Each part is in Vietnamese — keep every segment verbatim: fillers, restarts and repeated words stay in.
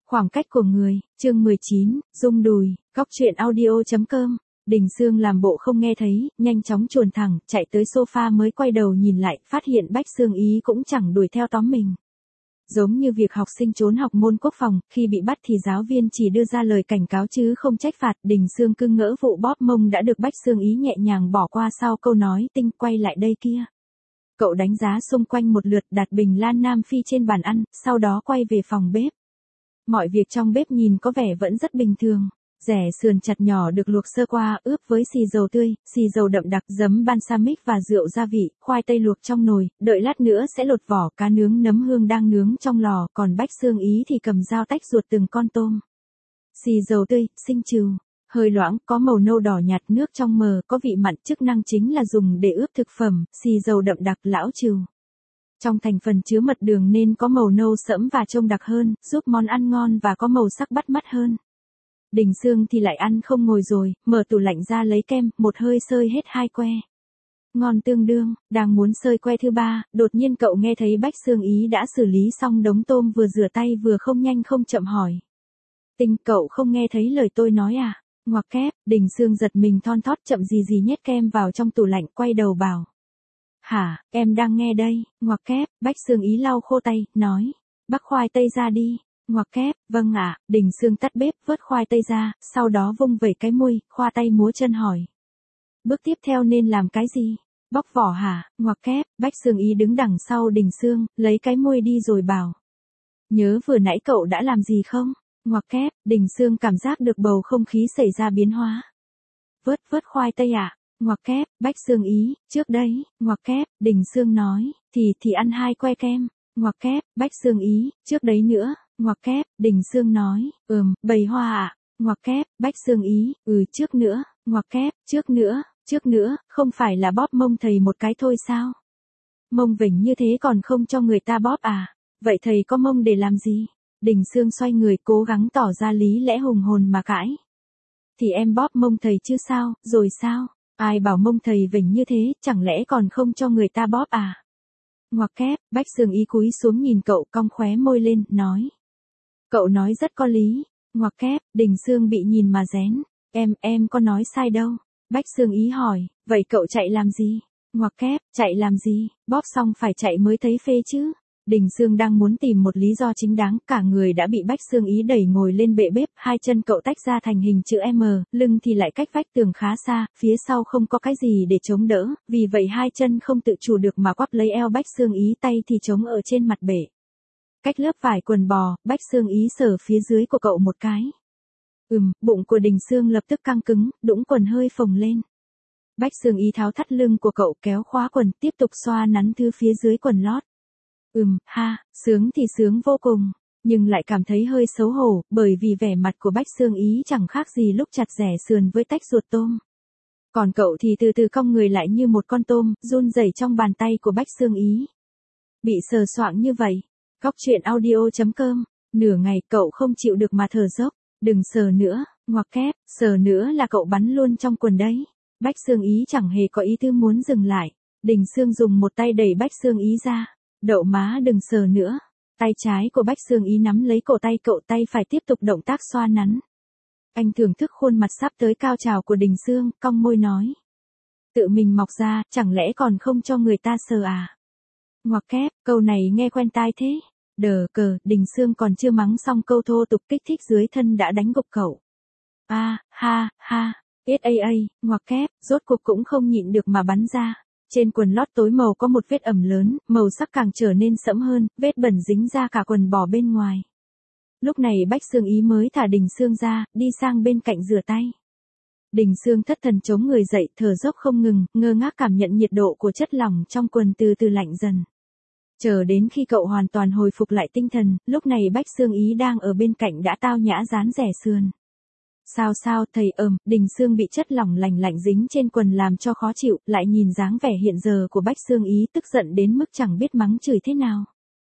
Khoảng cách của người, chương mười chín, rung đùi, góc truyện audio.com. Đình Sương làm bộ không nghe thấy, nhanh chóng chuồn thẳng, chạy tới sofa mới quay đầu nhìn lại, phát hiện Bách Sương Ý cũng chẳng đuổi theo tóm mình. Giống như việc học sinh trốn học môn quốc phòng, khi bị bắt thì giáo viên chỉ đưa ra lời cảnh cáo chứ không trách phạt. Đình Sương cưng ngỡ vụ bóp mông đã được Bách Sương Ý nhẹ nhàng bỏ qua sau câu nói tinh quay lại đây kia. Cậu đánh giá xung quanh một lượt, đặt bình lan Nam Phi trên bàn ăn, sau đó quay về phòng bếp. Mọi việc trong bếp nhìn có vẻ vẫn rất bình thường. Rẻ sườn chặt nhỏ được luộc sơ qua, ướp với xì dầu tươi, xì dầu đậm đặc, giấm balsamic và rượu gia vị, khoai tây luộc trong nồi, đợi lát nữa sẽ lột vỏ. Cá nướng nấm hương đang nướng trong lò, còn Bách Sương Ý thì cầm dao tách ruột từng con tôm. Xì dầu tươi, sinh trừ, hơi loãng, có màu nâu đỏ nhạt, nước trong mờ, có vị mặn, chức năng chính là dùng để ướp thực phẩm. Xì dầu đậm đặc, lão trừ. Trong thành phần chứa mật đường nên có màu nâu sẫm và trông đặc hơn, giúp món ăn ngon và có màu sắc bắt mắt hơn. Đình Sương thì lại ăn không ngồi rồi, mở tủ lạnh ra lấy kem, một hơi sơi hết hai que. Ngon tương đương, đang muốn sơi que thứ ba, đột nhiên cậu nghe thấy Bách Sương Ý đã xử lý xong đống tôm, vừa rửa tay vừa không nhanh không chậm hỏi. Tình, cậu không nghe thấy lời tôi nói à? Ngoặc kép, Đình Sương giật mình thon thót, chậm gì gì nhét kem vào trong tủ lạnh, quay đầu bảo. Hả, em đang nghe đây. Ngoặc kép, Bách Sương Ý lau khô tay, nói. Bắc khoai tây ra đi. Ngoặc kép, vâng ạ. Đình Sương tắt bếp, vớt khoai tây ra, sau đó vung vẩy cái muôi, khoa tay múa chân hỏi. Bước tiếp theo nên làm cái gì? Bóc vỏ hả? Ngoặc kép, Bách Sương Ý đứng đằng sau Đình Sương, lấy cái muôi đi rồi bảo. Nhớ vừa nãy cậu đã làm gì không? Ngoặc kép, Đình Sương cảm giác được bầu không khí xảy ra biến hóa. Vớt vớt khoai tây ạ. Ngoặc kép, Bách Sương Ý, trước đấy. Ngoặc kép, Đình Sương nói, thì thì ăn hai que kem. Ngoặc kép, Bách Sương Ý, trước đấy nữa. Ngoặc kép, Đình Sương nói, ừm, bầy hoa ạ. Ngoặc kép, Bách Sương Ý, ừ, trước nữa. Ngoặc kép, trước nữa, trước nữa, không phải là bóp mông thầy một cái thôi sao? Mông vểnh như thế còn không cho người ta bóp à? Vậy thầy có mông để làm gì? Đình Sương xoay người cố gắng tỏ ra lý lẽ hùng hồn mà cãi. Thì em bóp mông thầy chứ sao, rồi sao? Ai bảo mông thầy vểnh như thế, chẳng lẽ còn không cho người ta bóp à? Ngoặc kép, Bách Sương Ý cúi xuống nhìn cậu, cong khóe môi lên, nói. Cậu nói rất có lý. Ngoặc kép, Đình Sương bị nhìn mà rén. Em, em có nói sai đâu. Bách Sương Ý hỏi, vậy cậu chạy làm gì? Ngoặc kép, chạy làm gì, bóp xong phải chạy mới thấy phê chứ. Đình Sương đang muốn tìm một lý do chính đáng, cả người đã bị Bách Sương Ý đẩy ngồi lên bệ bếp, hai chân cậu tách ra thành hình chữ M, lưng thì lại cách vách tường khá xa, phía sau không có cái gì để chống đỡ, vì vậy hai chân không tự chủ được mà quắp lấy eo Bách Sương Ý, tay thì chống ở trên mặt bệ. Cách lớp vải quần bò, Bách Sương Ý sờ phía dưới của cậu một cái. Ừm, bụng của Đình Sương lập tức căng cứng, đũng quần hơi phồng lên. Bách Sương Ý tháo thắt lưng của cậu, kéo khóa quần, tiếp tục xoa nắn thứ phía dưới quần lót. Ừm, ha, sướng thì sướng vô cùng, nhưng lại cảm thấy hơi xấu hổ, bởi vì vẻ mặt của Bách Sương Ý chẳng khác gì lúc chặt rẻ sườn với tách ruột tôm. Còn cậu thì từ từ cong người lại như một con tôm, run rẩy trong bàn tay của Bách Sương Ý. Bị sờ soạng như vậy. Góc truyện audio.com, nửa ngày cậu không chịu được mà thở dốc, đừng sờ nữa. Ngoặc kép, sờ nữa là cậu bắn luôn trong quần đấy. Bách Sương Ý chẳng hề có ý tư muốn dừng lại. Đình Sương dùng một tay đẩy Bách Sương Ý ra. Đậu má đừng sờ nữa. Tay trái của Bách Sương Ý nắm lấy cổ tay cậu, tay phải tiếp tục động tác xoa nắn. Anh thưởng thức khuôn mặt sắp tới cao trào của Đình Sương, cong môi nói. Tự mình mọc ra, chẳng lẽ còn không cho người ta sờ à? Ngoặc kép, câu này nghe quen tai thế. Đờ cờ, Đình Sương còn chưa mắng xong câu thô tục kích thích dưới thân đã đánh gục cậu. A, à, ha, ha, ét a a, ngoặc kép, rốt cuộc cũng không nhịn được mà bắn ra. Trên quần lót tối màu có một vết ẩm lớn, màu sắc càng trở nên sẫm hơn, vết bẩn dính ra cả quần bò bên ngoài. Lúc này Bách Sương Ý mới thả Đình Sương ra, đi sang bên cạnh rửa tay. Đình Sương thất thần chống người dậy, thở dốc không ngừng, ngơ ngác cảm nhận nhiệt độ của chất lỏng trong quần từ từ lạnh dần. Chờ đến khi cậu hoàn toàn hồi phục lại tinh thần, lúc này Bách Sương Ý đang ở bên cạnh đã tao nhã dán rẻ sườn. Sao sao thầy ờm, Đình Sương bị chất lỏng lành lạnh dính trên quần làm cho khó chịu, lại nhìn dáng vẻ hiện giờ của Bách Sương Ý tức giận đến mức chẳng biết mắng chửi thế nào.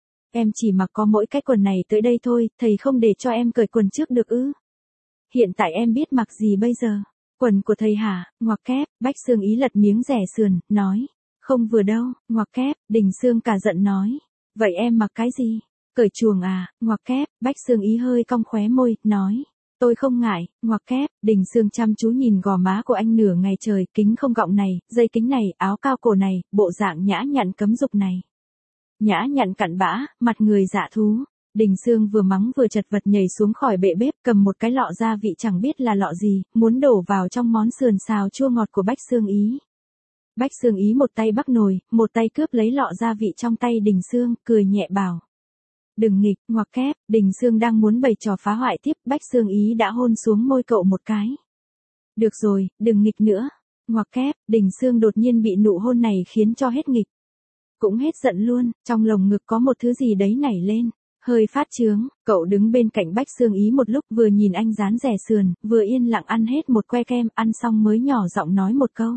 Em chỉ mặc có mỗi cái quần này tới đây thôi, thầy không để cho em cởi quần trước được ư? Hiện tại em biết mặc gì bây giờ? Quần của thầy hả? Ngoặc kép, Bách Sương Ý lật miếng rẻ sườn, nói. Không vừa đâu. Ngoặc kép, Đình Sương cả giận nói. Vậy em mặc cái gì? Cởi chuồng à, ngoặc kép, Bách Xương Ý hơi cong khóe môi, nói. Tôi không ngại, ngoặc kép, Đình Sương chăm chú nhìn gò má của anh nửa ngày trời, kính không gọng này, dây kính này, áo cao cổ này, bộ dạng nhã nhặn cấm dục này. Nhã nhặn cặn bã, mặt người dạ thú. Đình Sương vừa mắng vừa chật vật nhảy xuống khỏi bệ bếp, cầm một cái lọ gia vị chẳng biết là lọ gì, muốn đổ vào trong món sườn xào chua ngọt của Bách Xương Ý. Bách Xương Ý một tay bắc nồi, một tay cướp lấy lọ gia vị trong tay Đình Sương, cười nhẹ bảo. Đừng nghịch, ngoặc kép, Đình Sương đang muốn bày trò phá hoại tiếp, Bách Xương Ý đã hôn xuống môi cậu một cái. Được rồi, đừng nghịch nữa. Ngoặc kép, Đình Sương đột nhiên bị nụ hôn này khiến cho hết nghịch. Cũng hết giận luôn, trong lồng ngực có một thứ gì đấy nảy lên. Hơi phát chướng, cậu đứng bên cạnh Bách Xương Ý một lúc vừa nhìn anh rán rẻ sườn, vừa yên lặng ăn hết một que kem, ăn xong mới nhỏ giọng nói một câu.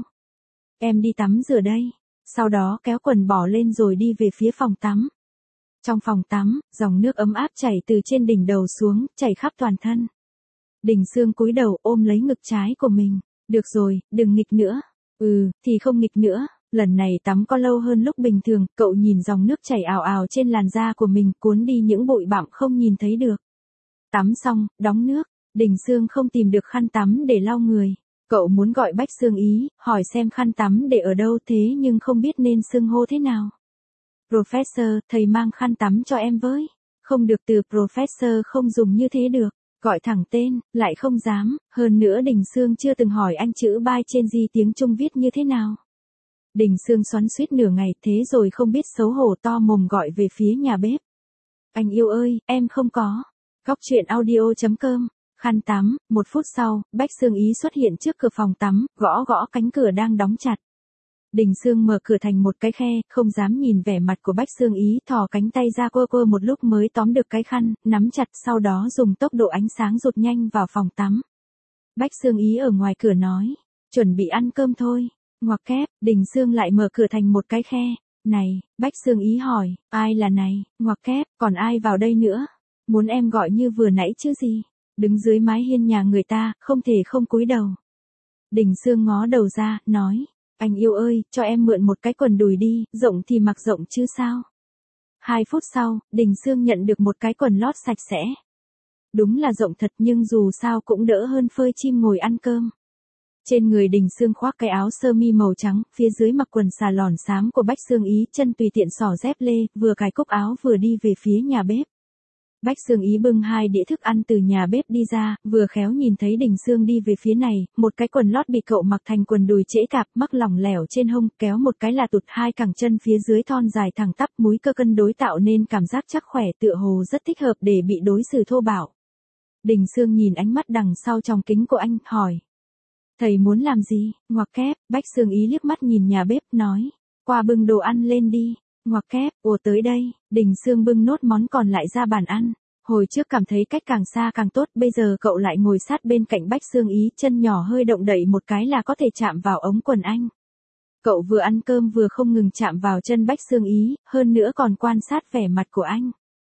Em đi tắm rửa đây. Sau đó kéo quần bỏ lên rồi đi về phía phòng tắm. Trong phòng tắm, dòng nước ấm áp chảy từ trên đỉnh đầu xuống, chảy khắp toàn thân. Đình Sương cúi đầu ôm lấy ngực trái của mình. Được rồi, đừng nghịch nữa. Ừ, thì không nghịch nữa. Lần này tắm có lâu hơn lúc bình thường, cậu nhìn dòng nước chảy ào ào trên làn da của mình cuốn đi những bụi bặm không nhìn thấy được. Tắm xong, đóng nước, Đình Sương không tìm được khăn tắm để lau người. Cậu muốn gọi Bách Xương Ý, hỏi xem khăn tắm để ở đâu thế nhưng không biết nên xưng hô thế nào. Professor, thầy mang khăn tắm cho em với. Không được, từ Professor không dùng như thế được. Gọi thẳng tên, lại không dám, hơn nữa Đình Sương chưa từng hỏi anh chữ bye trên di tiếng Trung viết như thế nào. Đình Sương xoắn xuýt nửa ngày thế rồi không biết xấu hổ to mồm gọi về phía nhà bếp. Anh yêu ơi, em không có. Góc truyện audio chấm com, khăn tắm, một phút sau, Bách Xương Ý xuất hiện trước cửa phòng tắm, gõ gõ cánh cửa đang đóng chặt. Đình Sương mở cửa thành một cái khe, không dám nhìn vẻ mặt của Bách Xương Ý, thò cánh tay ra quơ quơ một lúc mới tóm được cái khăn, nắm chặt sau đó dùng tốc độ ánh sáng rụt nhanh vào phòng tắm. Bách Xương Ý ở ngoài cửa nói, chuẩn bị ăn cơm thôi. Ngoặc kép, Đình Sương lại mở cửa thành một cái khe. Này, Bách Xương Ý hỏi, ai là này, ngoặc kép, còn ai vào đây nữa? Muốn em gọi như vừa nãy chứ gì? Đứng dưới mái hiên nhà người ta, không thể không cúi đầu. Đình Sương ngó đầu ra, nói, anh yêu ơi, cho em mượn một cái quần đùi đi, rộng thì mặc rộng chứ sao? Hai phút sau, Đình Sương nhận được một cái quần lót sạch sẽ. Đúng là rộng thật nhưng dù sao cũng đỡ hơn phơi chim ngồi ăn cơm. Trên người Đình Sương khoác cái áo sơ mi màu trắng, phía dưới mặc quần xà lòn xám của Bách Xương Ý, chân tùy tiện xỏ dép lê, vừa cài cúc áo vừa đi về phía nhà bếp. Bách Xương Ý bưng hai đĩa thức ăn từ nhà bếp đi ra, vừa khéo nhìn thấy Đình Sương đi về phía này, một cái quần lót bị cậu mặc thành quần đùi trễ cạp, mắc lỏng lẻo trên hông, kéo một cái là tụt hai cẳng chân phía dưới thon dài thẳng tắp, múi cơ cân đối tạo nên cảm giác chắc khỏe tựa hồ rất thích hợp để bị đối xử thô bạo. Đình Sương nhìn ánh mắt đằng sau trong kính của anh, hỏi. Thầy muốn làm gì? Ngoặc kép, Bách Xương Ý liếc mắt nhìn nhà bếp, nói. Qua bưng đồ ăn lên đi. Ngoặc kép, ồ tới đây, Đình Sương bưng nốt món còn lại ra bàn ăn. Hồi trước cảm thấy cách càng xa càng tốt, bây giờ cậu lại ngồi sát bên cạnh Bách Xương Ý, chân nhỏ hơi động đậy một cái là có thể chạm vào ống quần anh. Cậu vừa ăn cơm vừa không ngừng chạm vào chân Bách Xương Ý, hơn nữa còn quan sát vẻ mặt của anh.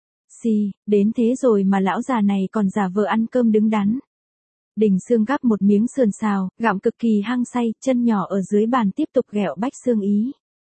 Xì, đến thế rồi mà lão già này còn giả vờ ăn cơm đứng đắn. Đình Sương gắp một miếng sườn xào, gặm cực kỳ hăng say, chân nhỏ ở dưới bàn tiếp tục ghẹo Bách Xương Ý.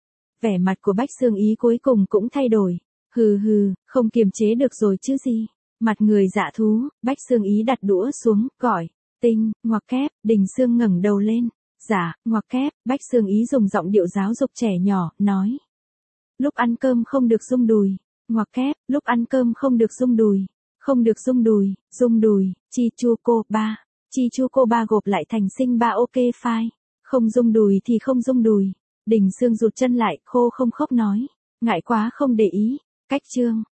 Vẻ mặt của Bách Xương Ý cuối cùng cũng thay đổi. Hừ hừ, không kiềm chế được rồi chứ gì. Mặt người dạ thú, Bách Xương Ý đặt đũa xuống, gọi. Tinh, ngoặc kép, Đình Sương ngẩng đầu lên. Dạ, ngoặc kép, Bách Xương Ý dùng giọng điệu giáo dục trẻ nhỏ, nói. Lúc ăn cơm không được rung đùi. Ngoặc kép, lúc ăn cơm không được rung đùi. Không được rung đùi, rung đùi, chi chu cô ba. Chi chu cô ba gộp lại thành sinh ba ok fine. Không rung đùi thì không rung đùi. Đình Sương rụt chân lại, khô không khóc nói. Ngại quá không để ý. Cách chương.